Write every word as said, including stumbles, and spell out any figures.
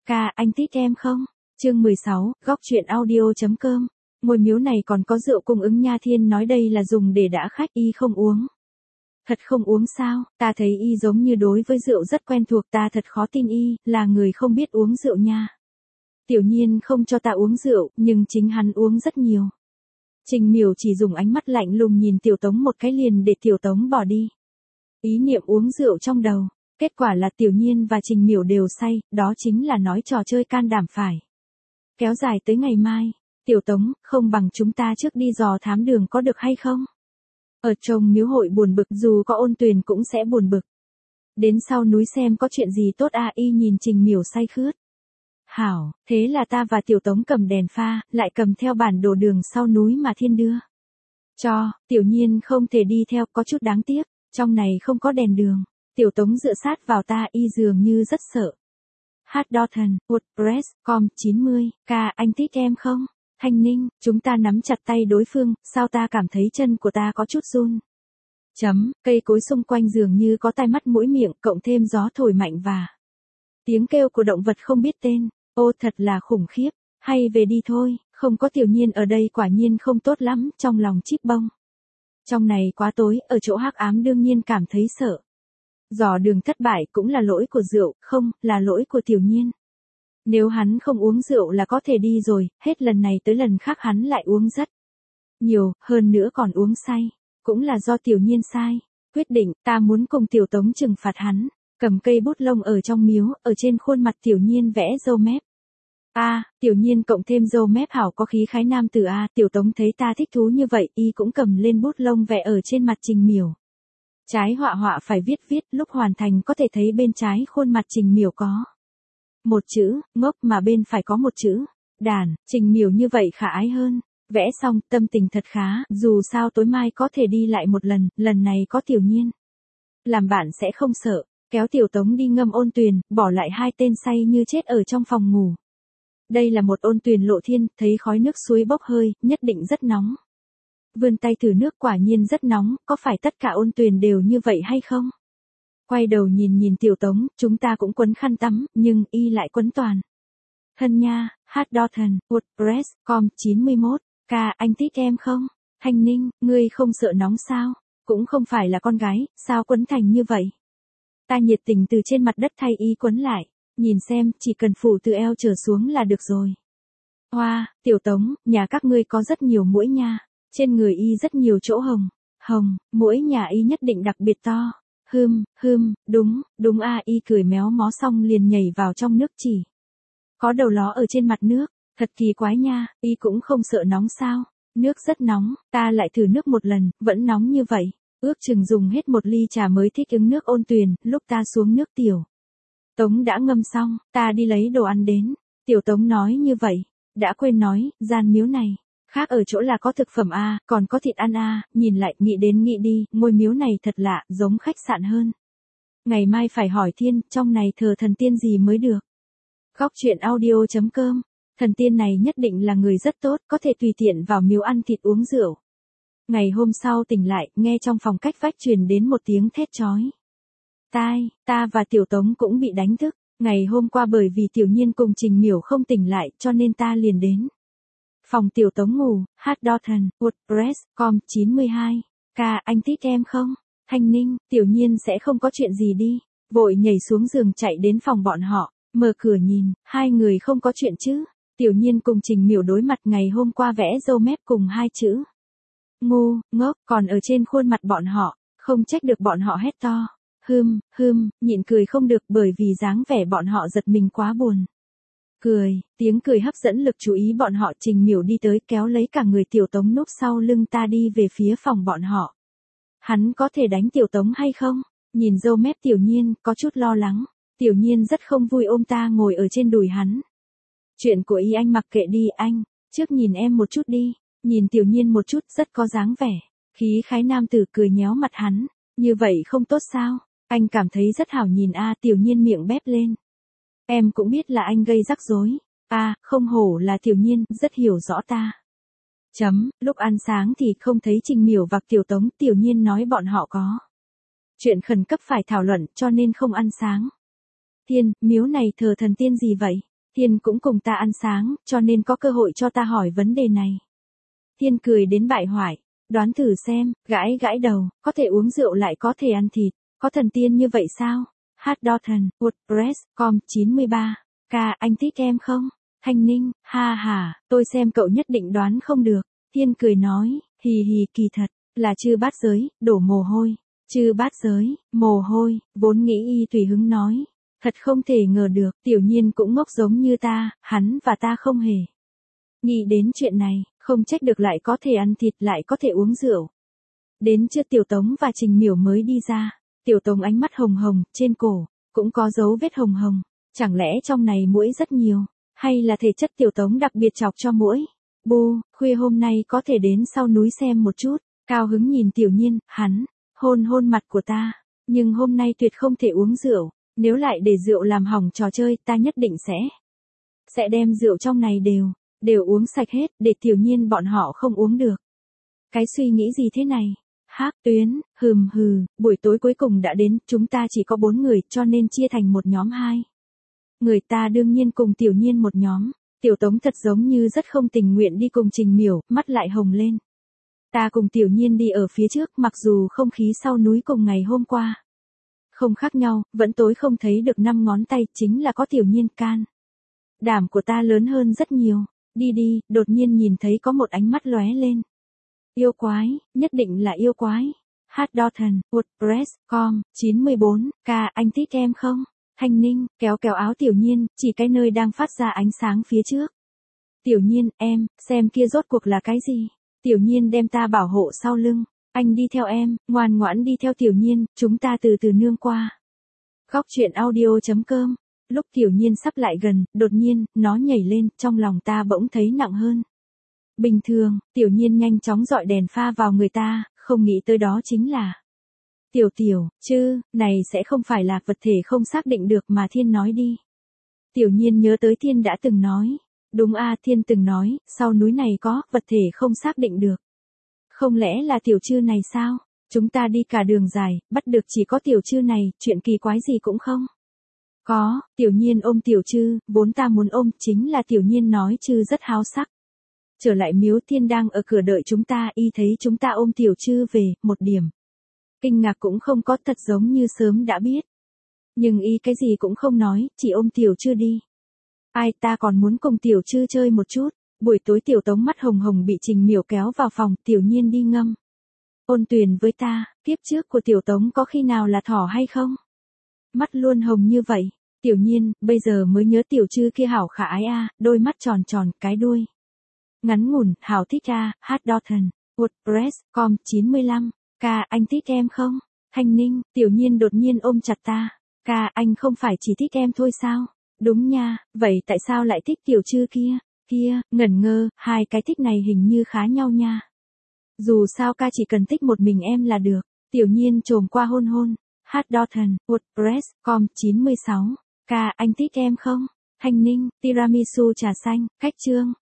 Ca, anh thích em không? Chương mười sáu, góc truyện audio chấm com. Ngôi miếu này còn có rượu cung ứng nha. Thiên nói đây là dùng để đã khách, y không uống. Thật không uống sao? Ta thấy y giống như đối với rượu rất quen thuộc, ta thật khó tin y là người không biết uống rượu nha. Tiểu Nhiên không cho ta uống rượu, nhưng chính hắn uống rất nhiều. Trình Miểu chỉ dùng ánh mắt lạnh lùng nhìn Tiểu Tống một cái liền để Tiểu Tống bỏ đi. Ý niệm uống rượu trong đầu, kết quả là Tiểu Nhiên và Trình Miểu đều say, đó chính là nói trò chơi can đảm phải. Kéo dài tới ngày mai, Tiểu Tống, không bằng chúng ta trước đi dò thám đường có được hay không? Ở trong miếu hội buồn bực, dù có Ôn Tuyền cũng sẽ buồn bực. Đến sau núi xem có chuyện gì tốt à. Y nhìn Trình Miểu say khướt. Hảo, thế là ta và Tiểu Tống cầm đèn pha, lại cầm theo bản đồ đường sau núi mà Thiên đưa cho. Tiểu Nhiên không thể đi theo, có chút đáng tiếc, trong này không có đèn đường. Tiểu Tống dựa sát vào ta, y dường như rất sợ. Hát Dothan, WordPress, com chín mươi, ca, anh thích em không? Thanh Ninh, chúng ta nắm chặt tay đối phương, sao ta cảm thấy chân của ta có chút run. Chấm, cây cối xung quanh dường như có tai mắt mũi miệng, cộng thêm gió thổi mạnh và tiếng kêu của động vật không biết tên. Ô thật là khủng khiếp, hay về đi thôi, không có Tiểu Nhiên ở đây quả nhiên không tốt lắm, trong lòng Chíp Bông. Trong này quá tối, ở chỗ hắc ám đương nhiên cảm thấy sợ. Dò đường thất bại cũng là lỗi của rượu, không, là lỗi của Tiểu Nhiên. Nếu hắn không uống rượu là có thể đi rồi, hết lần này tới lần khác hắn lại uống rất nhiều, hơn nữa còn uống say. Cũng là do Tiểu Nhiên sai. Quyết định, ta muốn cùng Tiểu Tống trừng phạt hắn. Cầm cây bút lông ở trong miếu, ở trên khuôn mặt Tiểu Nhiên vẽ râu mép. A, à, Tiểu Nhiên cộng thêm râu mép hảo có khí khái nam tử A. Tiểu Tống thấy ta thích thú như vậy, y cũng cầm lên bút lông vẽ ở trên mặt Trình Miểu. Trái họa họa phải viết viết, lúc hoàn thành có thể thấy bên trái khuôn mặt Trình Miểu có một chữ, ngốc, mà bên phải có một chữ, đàn. Trình Miểu như vậy khả ái hơn. Vẽ xong, tâm tình thật khá, dù sao tối mai có thể đi lại một lần, lần này có Tiểu Nhiên làm bạn sẽ không sợ. Kéo Tiểu Tống đi ngâm Ôn Tuyền, bỏ lại hai tên say như chết ở trong phòng ngủ. Đây là một Ôn Tuyền lộ thiên, thấy khói nước suối bốc hơi, nhất định rất nóng. Vươn tay thử nước, quả nhiên rất nóng, có phải tất cả Ôn Tuyền đều như vậy hay không? Quay đầu nhìn nhìn Tiểu Tống, chúng ta cũng quấn khăn tắm, nhưng y lại quấn toàn thân nha. Hát Dothan, WordPress, com chín mươi mốt, ca, anh thích em không? Thanh Ninh, ngươi không sợ nóng sao? Cũng không phải là con gái, sao quấn thành như vậy? Ta nhiệt tình từ trên mặt đất thay y quấn lại, nhìn xem, chỉ cần phủ từ eo trở xuống là được rồi. Hoa, Tiểu Tống, nhà các ngươi có rất nhiều muỗi nha, trên người y rất nhiều chỗ hồng, hồng, muỗi nhà y nhất định đặc biệt to. Hưm, hưm, đúng, đúng a. Y cười méo mó xong liền nhảy vào trong nước chỉ có đầu ló ở trên mặt nước, thật kỳ quái nha. Y cũng không sợ nóng sao? Nước rất nóng, ta lại thử nước một lần, vẫn nóng như vậy. Ước chừng dùng hết một ly trà mới thích ứng nước Ôn Tuyền. Lúc ta xuống nước Tiểu Tống đã ngâm xong, ta đi lấy đồ ăn đến. Tiểu Tống nói như vậy, đã quên nói, gian miếu này khác ở chỗ là có thực phẩm a, còn có thịt ăn a. Nhìn lại, nghĩ đến nghĩ đi, ngôi miếu này thật lạ, giống khách sạn hơn. Ngày mai phải hỏi Thiên, trong này thờ thần tiên gì mới được. Góc truyện audio chấm com. Thần tiên này nhất định là người rất tốt, có thể tùy tiện vào miếu ăn thịt uống rượu. Ngày hôm sau tỉnh lại, nghe trong phòng cách vách truyền đến một tiếng thét chói tai, ta và Tiểu Tống cũng bị đánh thức. Ngày hôm qua bởi vì Tiểu Nhiên cùng Trình Miểu không tỉnh lại, cho nên ta liền đến phòng Tiểu Tống ngủ. Hát Dothan, WordPress, com chín mươi hai, ca, anh thích em không? Thanh Ninh, Tiểu Nhiên sẽ không có chuyện gì đi. Vội nhảy xuống giường chạy đến phòng bọn họ, mở cửa nhìn, hai người không có chuyện chứ. Tiểu Nhiên cùng Trình Miểu đối mặt, ngày hôm qua vẽ râu mép cùng hai chữ ngu, ngốc, còn ở trên khuôn mặt bọn họ, không trách được bọn họ hét to. Hưm, hưm, nhịn cười không được bởi vì dáng vẻ bọn họ giật mình quá buồn. Cười, tiếng cười hấp dẫn lực chú ý bọn họ. Trình Miểu đi tới kéo lấy cả người Tiểu Tống núp sau lưng ta đi về phía phòng bọn họ. Hắn có thể đánh Tiểu Tống hay không? Nhìn râu mép Tiểu Nhiên, có chút lo lắng. Tiểu Nhiên rất không vui ôm ta ngồi ở trên đùi hắn. Chuyện của y anh mặc kệ đi anh, trước nhìn em một chút đi. Nhìn Tiểu Nhiên một chút, rất có dáng vẻ khí khái nam tử, cười nhéo mặt hắn. Như vậy không tốt sao? Anh cảm thấy rất hảo nhìn a. Tiểu Nhiên miệng bép lên. Em cũng biết là anh gây rắc rối. A, à, không hổ là Tiểu Nhiên, rất hiểu rõ ta. Chấm, lúc ăn sáng thì không thấy Trình Miểu và Tiểu Tống. Tiểu Nhiên nói bọn họ có chuyện khẩn cấp phải thảo luận cho nên không ăn sáng. Thiên, miếu này thờ thần tiên gì vậy? Thiên cũng cùng ta ăn sáng, cho nên có cơ hội cho ta hỏi vấn đề này. Thiên cười đến bại hoại, đoán thử xem, gãi gãi đầu, có thể uống rượu lại có thể ăn thịt, có thần tiên như vậy sao? Hát Dalton, WordPress, com chín mươi ba. K, anh thích em không? Thanh Ninh, ha ha, tôi xem cậu nhất định đoán không được. Thiên cười nói, hì hì kỳ thật, là chư bát giới, đổ mồ hôi. Chư bát giới, mồ hôi, vốn nghĩ y tùy hứng nói. Thật không thể ngờ được, Tiểu Nhiên cũng ngốc giống như ta, hắn và ta không hề. Nghĩ đến chuyện này, không trách được lại có thể ăn thịt lại có thể uống rượu. Đến trưa Tiểu Tống và Trình Miểu mới đi ra. Tiểu Tống ánh mắt hồng hồng, trên cổ, cũng có dấu vết hồng hồng. Chẳng lẽ trong này muỗi rất nhiều, hay là thể chất Tiểu Tống đặc biệt chọc cho muỗi? Bu, khuya hôm nay có thể đến sau núi xem một chút. Cao hứng nhìn Tiểu Nhiên, hắn, hôn hôn mặt của ta. Nhưng hôm nay tuyệt không thể uống rượu. Nếu lại để rượu làm hỏng trò chơi, ta nhất định sẽ. Sẽ đem rượu trong này đều, đều uống sạch hết, để Tiểu Nhiên bọn họ không uống được. Cái suy nghĩ gì thế này? Hắc Tuyến, hừm hừ, buổi tối cuối cùng đã đến, chúng ta chỉ có bốn người, cho nên chia thành một nhóm hai. Người ta đương nhiên cùng Tiểu Nhiên một nhóm. Tiểu Tống thật giống như rất không tình nguyện đi cùng Trình Miểu, mắt lại hồng lên. Ta cùng Tiểu Nhiên đi ở phía trước, mặc dù không khí sau núi cùng ngày hôm qua. Không khác nhau, vẫn tối không thấy được năm ngón tay, chính là có Tiểu Nhiên can. Đảm của ta lớn hơn rất nhiều. Đi đi, đột nhiên nhìn thấy có một ánh mắt lóe lên. Yêu quái, nhất định là yêu quái. Hát Dalton, WordPress, com chín mươi bốn. K, anh thích em không? Thanh Ninh, kéo kéo áo Tiểu Nhiên, chỉ cái nơi đang phát ra ánh sáng phía trước. Tiểu Nhiên, em, xem kia rốt cuộc là cái gì? Tiểu Nhiên đem ta bảo hộ sau lưng. Anh đi theo em, ngoan ngoãn đi theo Tiểu Nhiên, chúng ta từ từ nương qua. Góc truyện audio.com. Lúc Tiểu Nhiên sắp lại gần, đột nhiên, nó nhảy lên, trong lòng ta bỗng thấy nặng hơn. Bình thường, Tiểu Nhiên nhanh chóng dọi đèn pha vào người ta, không nghĩ tới đó chính là. Tiểu Tiểu, chứ, này sẽ không phải là vật thể không xác định được mà Thiên nói đi. Tiểu Nhiên nhớ tới Thiên đã từng nói. Đúng a, Thiên từng nói, sau núi này có, vật thể không xác định được. Không lẽ là tiểu trư này sao? Chúng ta đi cả đường dài, bắt được chỉ có tiểu trư này, chuyện kỳ quái gì cũng không. Có, Tiểu Nhiên ôm tiểu trư, vốn ta muốn ôm, chính là Tiểu Nhiên nói trư rất háo sắc. Trở lại miếu Thiên đang ở cửa đợi chúng ta, y thấy chúng ta ôm tiểu trư về, một điểm. Kinh ngạc cũng không có, thật giống như sớm đã biết. Nhưng y cái gì cũng không nói, chỉ ôm tiểu trư đi. Ai, ta còn muốn cùng tiểu trư chơi một chút. Buổi tối Tiểu Tống mắt hồng hồng bị Trình Miểu kéo vào phòng, Tiểu Nhiên đi ngâm. Ôn tuyền với ta, kiếp trước của Tiểu Tống có khi nào là thỏ hay không? Mắt luôn hồng như vậy. Tiểu Nhiên, bây giờ mới nhớ tiểu trư kia hảo khả ái a, đôi mắt tròn tròn, cái đuôi. Ngắn ngủn, hảo thích a, Hát Dalton, WordPress, com chín mươi lăm. K, anh thích em không? Thanh Ninh, Tiểu Nhiên đột nhiên ôm chặt ta. K, anh không phải chỉ thích em thôi sao? Đúng nha, vậy tại sao lại thích tiểu trư kia? Kia, ngẩn ngơ, hai cái thích này hình như khá nhau nha. Dù sao ca chỉ cần thích một mình em là được. Tiểu Nhiên trồm qua hôn hôn. Hát Dalton, WordPress, com chín mươi sáu. K, anh thích em không? Thanh Ninh, tiramisu trà xanh, cách chương.